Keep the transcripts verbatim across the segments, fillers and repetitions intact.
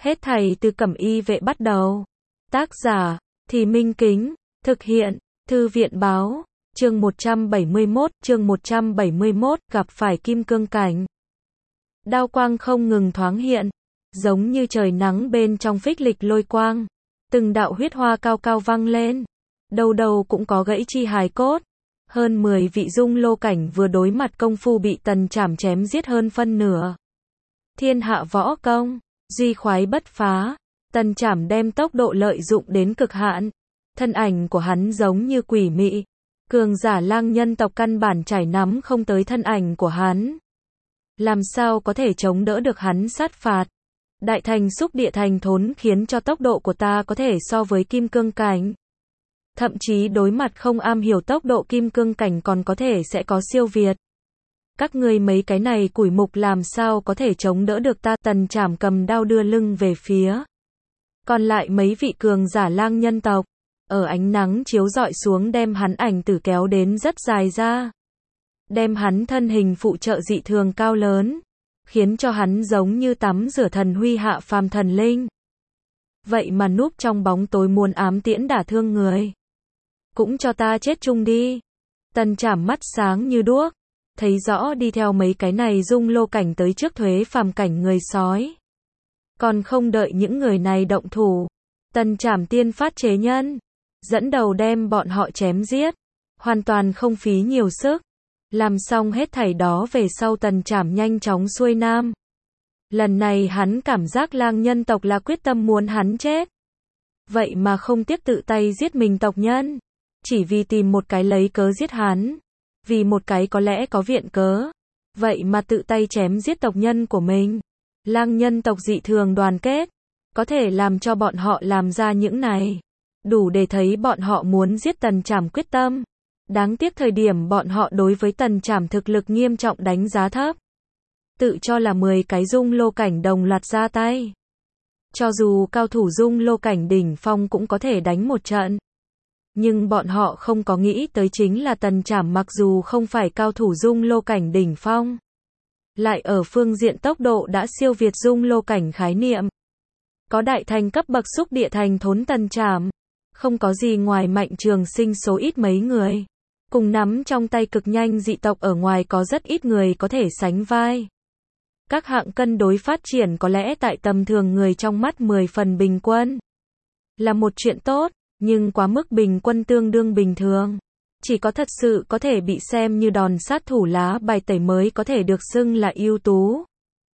Hết thảy từ Cẩm Y vệ bắt đầu. Tác giả, Thì Minh Kính, thực hiện, Thư viện báo, chương một trăm bảy mươi mốt, chương một trăm bảy mươi mốt, gặp phải kim cương cảnh. Đao quang không ngừng thoáng hiện, giống như trời nắng bên trong phích lịch lôi quang. Từng đạo huyết hoa cao cao vang lên, đầu đầu cũng có gãy chi hài cốt. Hơn mười vị dung lô cảnh vừa đối mặt công phu bị Tần Trảm chém giết hơn phân nửa. Thiên hạ võ công, duy khoái bất phá. Tần Trảm đem tốc độ lợi dụng đến cực hạn. Thân ảnh của hắn giống như quỷ mị. Cường giả lang nhân tộc căn bản trải nắm không tới thân ảnh của hắn. Làm sao có thể chống đỡ được hắn sát phạt. Đại thành xúc địa thành thốn khiến cho tốc độ của ta có thể so với kim cương cảnh. Thậm chí đối mặt không am hiểu tốc độ kim cương cảnh còn có thể sẽ có siêu việt. Các ngươi mấy cái này củi mục làm sao có thể chống đỡ được ta. Tần Trảm cầm đao đưa lưng về phía. Còn lại mấy vị cường giả lang nhân tộc. Ở ánh nắng chiếu rọi xuống đem hắn ảnh tử kéo đến rất dài ra. Đem hắn thân hình phụ trợ dị thường cao lớn. Khiến cho hắn giống như tắm rửa thần huy hạ phàm thần linh. Vậy mà núp trong bóng tối muốn ám tiễn đả thương người. Cũng cho ta chết chung đi. Tần Trảm mắt sáng như đuốc. Thấy rõ đi theo mấy cái này dung lô cảnh tới trước thuế phàm cảnh người sói. Còn không đợi những người này động thủ. Tần Trảm tiên phát chế nhân. Dẫn đầu đem bọn họ chém giết. Hoàn toàn không phí nhiều sức. Làm xong hết thảy đó về sau Tần Trảm nhanh chóng xuôi nam. Lần này hắn cảm giác lang nhân tộc là quyết tâm muốn hắn chết. Vậy mà không tiếc tự tay giết mình tộc nhân. Chỉ vì tìm một cái lấy cớ giết hắn. Vì một cái có lẽ có viện cớ. Vậy mà tự tay chém giết tộc nhân của mình. Lang nhân tộc dị thường đoàn kết. Có thể làm cho bọn họ làm ra những này. Đủ để thấy bọn họ muốn giết Tần Trảm quyết tâm. Đáng tiếc thời điểm bọn họ đối với Tần Trảm thực lực nghiêm trọng đánh giá thấp. Tự cho là mười cái dung lô cảnh đồng loạt ra tay. Cho dù cao thủ dung lô cảnh đỉnh phong cũng có thể đánh một trận. Nhưng bọn họ không có nghĩ tới chính là Tần Trảm mặc dù không phải cao thủ dung lô cảnh đỉnh phong. Lại ở phương diện tốc độ đã siêu việt dung lô cảnh khái niệm. Có đại thành cấp bậc xúc địa thành thốn Tần Trảm. Không có gì ngoài Mạnh Trường Sinh số ít mấy người. Cùng nắm trong tay cực nhanh dị tộc ở ngoài có rất ít người có thể sánh vai. Các hạng cân đối phát triển có lẽ tại tầm thường người trong mắt mười phần bình quân. Là một chuyện tốt, nhưng quá mức bình quân tương đương bình thường. Chỉ có thật sự có thể bị xem như đòn sát thủ lá bài tẩy mới có thể được xưng là ưu tú.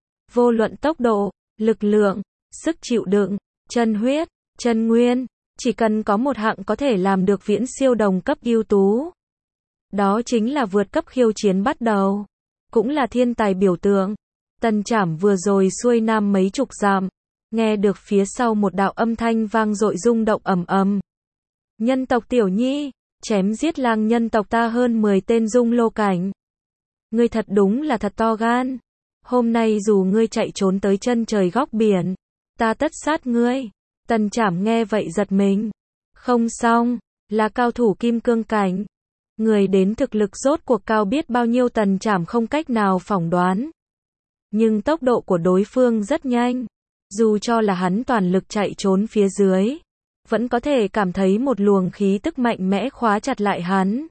Vô luận tốc độ, lực lượng, sức chịu đựng, chân huyết, chân nguyên, chỉ cần có một hạng có thể làm được viễn siêu đồng cấp ưu tú. Đó chính là vượt cấp khiêu chiến bắt đầu. Cũng là thiên tài biểu tượng. Tần Trảm vừa rồi xuôi nam mấy chục dặm. Nghe được phía sau một đạo âm thanh vang dội rung động ầm ầm. Nhân tộc Tiểu Nhi, chém giết lang nhân tộc ta hơn mười tên dung lô cảnh. Ngươi thật đúng là thật to gan. Hôm nay dù ngươi chạy trốn tới chân trời góc biển, ta tất sát ngươi. Tần Trảm nghe vậy giật mình. Không xong, là cao thủ kim cương cảnh. Người đến thực lực rốt cuộc cao biết bao nhiêu Tần Trảm không cách nào phỏng đoán. Nhưng tốc độ của đối phương rất nhanh. Dù cho là hắn toàn lực chạy trốn phía dưới. Vẫn có thể cảm thấy một luồng khí tức mạnh mẽ khóa chặt lại hắn.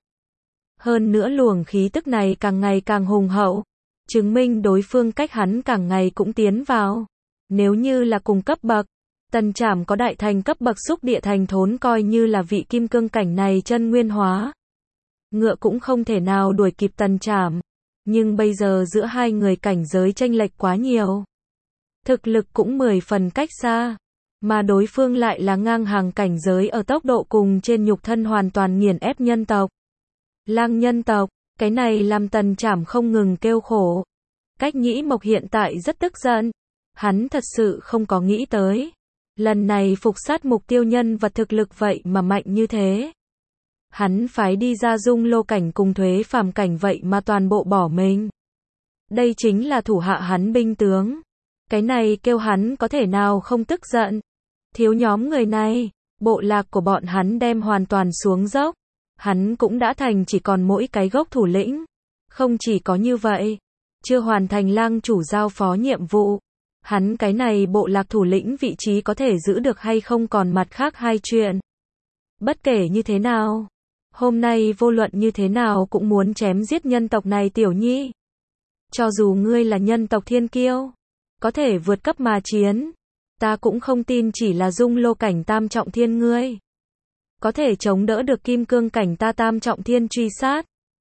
Hơn nữa luồng khí tức này càng ngày càng hùng hậu. Chứng minh đối phương cách hắn càng ngày cũng tiến vào. Nếu như là cùng cấp bậc. Tần Trảm có đại thành cấp bậc xúc địa thành thốn coi như là vị kim cương cảnh này chân nguyên hóa. Ngựa cũng không thể nào đuổi kịp Tần Trảm. Nhưng bây giờ giữa hai người cảnh giới chênh lệch quá nhiều. Thực lực cũng mười phần cách xa. Mà đối phương lại là ngang hàng cảnh giới ở tốc độ cùng trên nhục thân hoàn toàn nghiền ép nhân tộc. Lang nhân tộc, cái này làm Tần Trảm không ngừng kêu khổ. Cách Nhĩ Mộc hiện tại rất tức giận. Hắn thật sự không có nghĩ tới. Lần này phục sát mục tiêu nhân vật thực lực vậy mà mạnh như thế. Hắn phái đi ra dung lô cảnh cùng thuế phàm cảnh vậy mà toàn bộ bỏ mình. Đây chính là thủ hạ hắn binh tướng. Cái này kêu hắn có thể nào không tức giận. Thiếu nhóm người này, bộ lạc của bọn hắn đem hoàn toàn xuống dốc. Hắn cũng đã thành chỉ còn mỗi cái gốc thủ lĩnh. Không chỉ có như vậy, chưa hoàn thành lang chủ giao phó nhiệm vụ. Hắn cái này bộ lạc thủ lĩnh vị trí có thể giữ được hay không còn mặt khác hai chuyện. Bất kể như thế nào, hôm nay vô luận như thế nào cũng muốn chém giết nhân tộc này tiểu nhi. Cho dù ngươi là nhân tộc thiên kiêu, có thể vượt cấp mà chiến, ta cũng không tin chỉ là dung lô cảnh tam trọng thiên ngươi có thể chống đỡ được kim cương cảnh ta tam trọng thiên truy sát.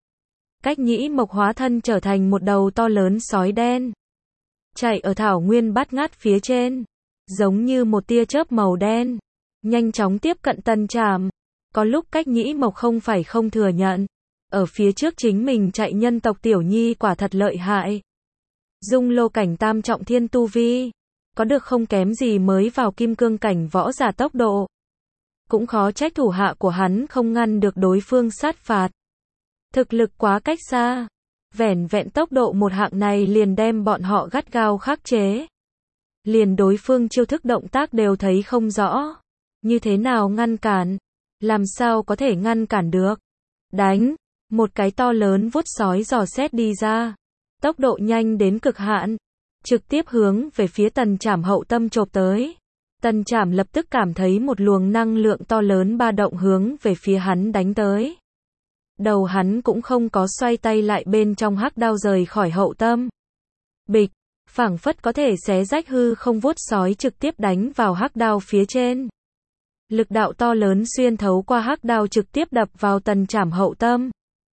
Cách Nhĩ Mộc hóa thân trở thành một đầu to lớn sói đen, chạy ở thảo nguyên bát ngát phía trên, giống như một tia chớp màu đen, nhanh chóng tiếp cận Tần Trảm. Có lúc Cách Nhĩ Mộc không phải không thừa nhận, ở phía trước chính mình chạy nhân tộc tiểu nhi quả thật lợi hại. Dung lô cảnh tam trọng thiên tu vi, có được không kém gì mới vào kim cương cảnh võ giả tốc độ. Cũng khó trách thủ hạ của hắn không ngăn được đối phương sát phạt. Thực lực quá cách xa, vẻn vẹn tốc độ một hạng này liền đem bọn họ gắt gao khắc chế. Liền đối phương chiêu thức động tác đều thấy không rõ. Như thế nào ngăn cản? Làm sao có thể ngăn cản được? Đánh! Một cái to lớn vuốt sói dò xét đi ra. Tốc độ nhanh đến cực hạn. Trực tiếp hướng về phía Tần Trảm hậu tâm chộp tới. Tần Trảm lập tức cảm thấy một luồng năng lượng to lớn ba động hướng về phía hắn đánh tới. Đầu hắn cũng không có xoay tay lại, bên trong hắc đao rời khỏi hậu tâm. Bịch, phảng phất có thể xé rách hư không, vuốt sói trực tiếp đánh vào hắc đao phía trên. Lực đạo to lớn xuyên thấu qua hắc đao trực tiếp đập vào Tần Trảm hậu tâm.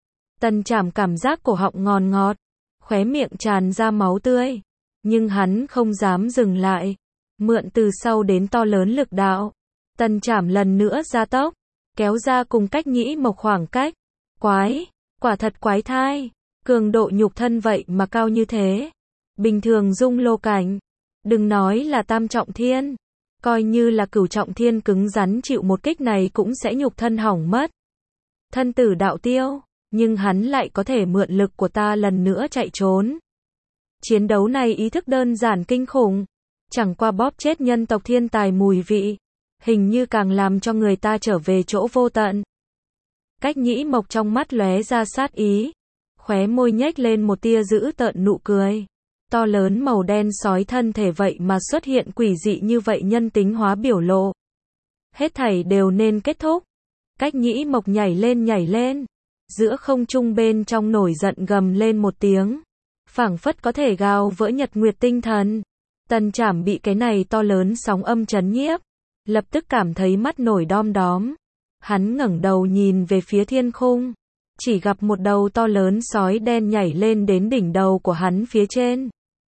Tần Trảm cảm giác cổ họng ngòn ngọt, khóe miệng tràn ra máu tươi, nhưng hắn không dám dừng lại. Mượn từ sau đến to lớn lực đạo, Tần Trảm lần nữa gia tốc, kéo ra cùng Cách Nhĩ Mộc khoảng cách. Quái, quả thật quái thai, cường độ nhục thân vậy mà cao như thế. Bình thường dung lô cảnh, đừng nói là tam trọng thiên, coi như là cửu trọng thiên cứng rắn chịu một kích này cũng sẽ nhục thân hỏng mất. Thân tử đạo tiêu, nhưng hắn lại có thể mượn lực của ta lần nữa chạy trốn. Chiến đấu này ý thức đơn giản kinh khủng, chẳng qua bóp chết nhân tộc thiên tài mùi vị, hình như càng làm cho người ta trở về chỗ vô tận. Cách Nhĩ Mộc trong mắt lóe ra sát ý, khóe môi nhếch lên một tia dữ tợn nụ cười. To lớn màu đen sói thân thể vậy mà xuất hiện quỷ dị như vậy nhân tính hóa biểu lộ. Hết thảy đều nên kết thúc. Cách Nhĩ Mộc nhảy lên nhảy lên, giữa không trung bên trong nổi giận gầm lên một tiếng, phảng phất có thể gào vỡ nhật nguyệt tinh thần. Tần Trảm bị cái này to lớn sóng âm chấn nhiếp, lập tức cảm thấy mắt nổi đom đóm. Hắn ngẩng đầu nhìn về phía thiên khung, chỉ gặp một đầu to lớn sói đen nhảy lên đến đỉnh đầu của hắn phía trên.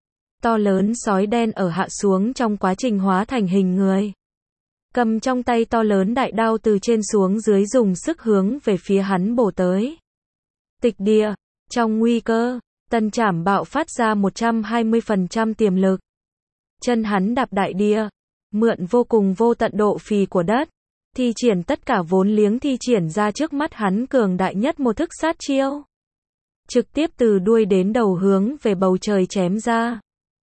To lớn sói đen ở hạ xuống trong quá trình hóa thành hình người, cầm trong tay to lớn đại đao từ trên xuống dưới dùng sức hướng về phía hắn bổ tới. Tịch địa, trong nguy cơ, Tần Trảm bạo phát ra một trăm hai mươi phần trăm tiềm lực. Chân hắn đạp đại địa, mượn vô cùng vô tận độ phì của đất, thi triển tất cả vốn liếng thi triển ra trước mắt hắn cường đại nhất một thức sát chiêu. Trực tiếp từ đuôi đến đầu hướng về bầu trời chém ra.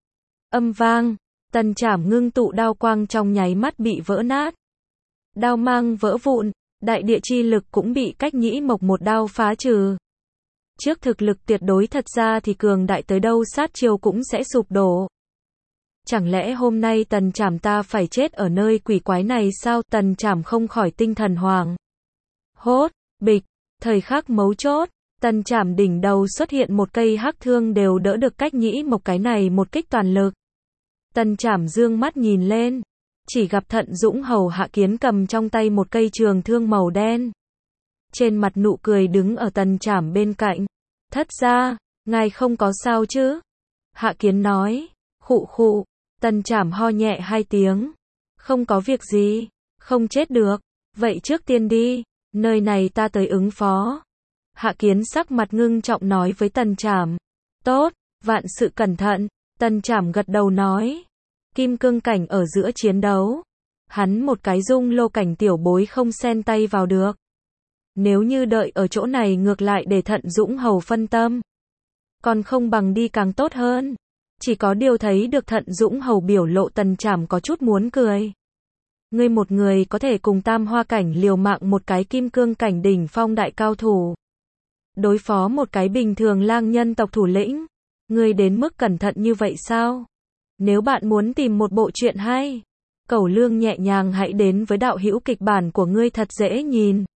Âm vang, Tần Trảm ngưng tụ đao quang trong nháy mắt bị vỡ nát. Đao mang vỡ vụn, đại địa chi lực cũng bị Cách Nhĩ Mộc một đao phá trừ. Trước thực lực tuyệt đối thật ra thì cường đại tới đâu sát chiêu cũng sẽ sụp đổ. Chẳng lẽ hôm nay Tần Trảm ta phải chết ở nơi quỷ quái này sao? Tần Trảm không khỏi tinh thần hoàng hốt. Bịch, thời khắc mấu chốt, Tần Trảm đỉnh đầu xuất hiện một cây hắc thương đều đỡ được Cách Nhĩ Mộc cái này một kích toàn lực. Tần Trảm dương mắt nhìn lên, chỉ gặp Thận Dũng hầu Hạ Kiến cầm trong tay một cây trường thương màu đen. Trên mặt nụ cười đứng ở Tần Trảm bên cạnh. Thất gia, ngài không có sao chứ? Hạ Kiến nói. Khụ khụ. Tần Trảm ho nhẹ hai tiếng. Không có việc gì, không chết được. Vậy trước tiên đi, nơi này ta tới ứng phó. Hạ Kiến sắc mặt ngưng trọng nói với Tần Trảm. Tốt, vạn sự cẩn thận. Tần Trảm gật đầu nói. Kim cương cảnh ở giữa chiến đấu, hắn một cái dung lô cảnh tiểu bối không xen tay vào được. Nếu như đợi ở chỗ này ngược lại để Thận Dũng hầu phân tâm, còn không bằng đi càng tốt hơn. Chỉ có điều thấy được Thận Dũng hầu biểu lộ, Tần Trảm có chút muốn cười. Ngươi một người có thể cùng tam hoa cảnh liều mạng một cái kim cương cảnh đỉnh phong đại cao thủ, đối phó một cái bình thường lang nhân tộc thủ lĩnh, ngươi đến mức cẩn thận như vậy sao? Nếu bạn muốn tìm một bộ truyện hay, cẩu lương nhẹ nhàng hãy đến với đạo hữu kịch bản của ngươi thật dễ nhìn.